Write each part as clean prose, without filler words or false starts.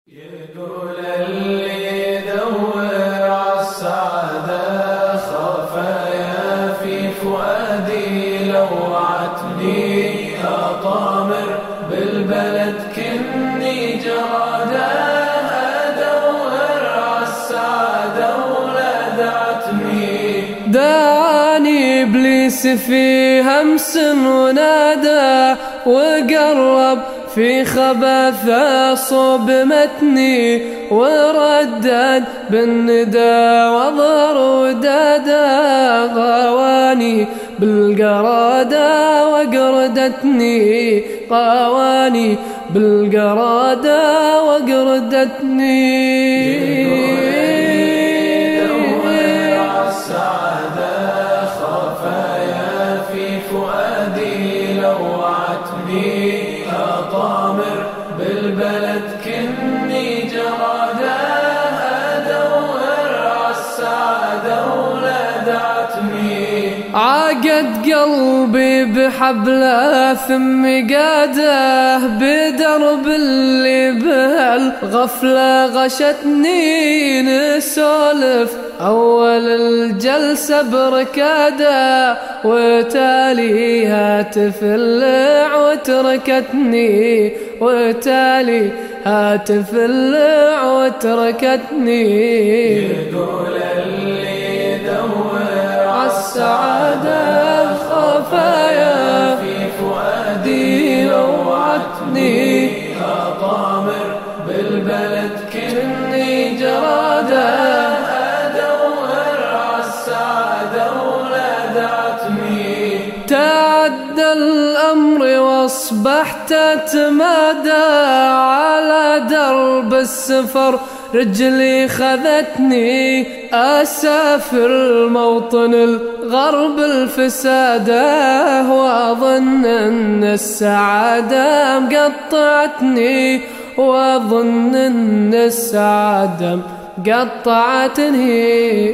يقول اللي يدور عالسعادة خفايا في فؤادي لوعتني أطامر بالبلد كني جرادة أدور عالسعادة ولدعتني دعاني إبليس في همس ونادى وقرب في خبث صوب متني وردد بالندى وضر ودادا غواني بالقرادة وقردتني غواني بالقرادة وقردتني أطامر بالبلد كني جرادة أدور عالسعادة ولدعتني عقد قلبي بحبله ثم قاده بدرب اللي بهالغفلة غشتني نسولف أول الجلسة بركادة وتالي هاتف اللع وتركتني وتالي هاتف اللع وتركتني يقول اللي يدور عالسعادة خفايا في فؤادي لوعتني أطامر بالبلد كني جرادة تعدى الأمر واصبحت أتمادى على درب السفر رجلي خذتني أسافر موطن الغرب الفسادة وأظن أن السعادة مقطعتني وأظن أن السعادة مقطعتني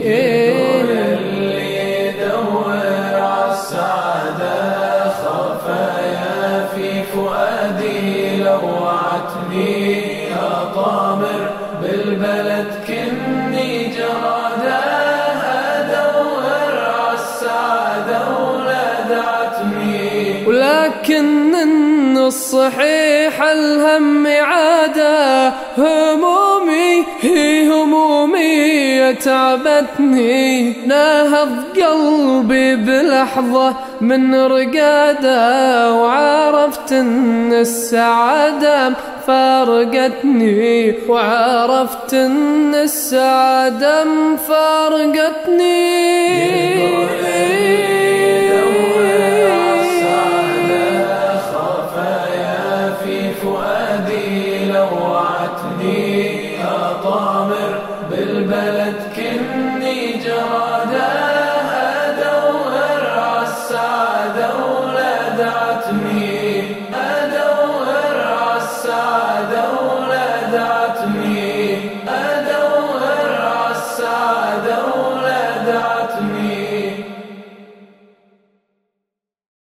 السعادة خفايا في فؤادي لوعتني أطامر بالبلد كني جرادة أدور عالسعادة ولدعتني ولكن إن الصحيح الهم عادة همومي هي همومي تعبتني نهض قلبي بلحظة من رقادة وعرفت ان السعادة فارقتني وعرفت ان السعادة فارقتني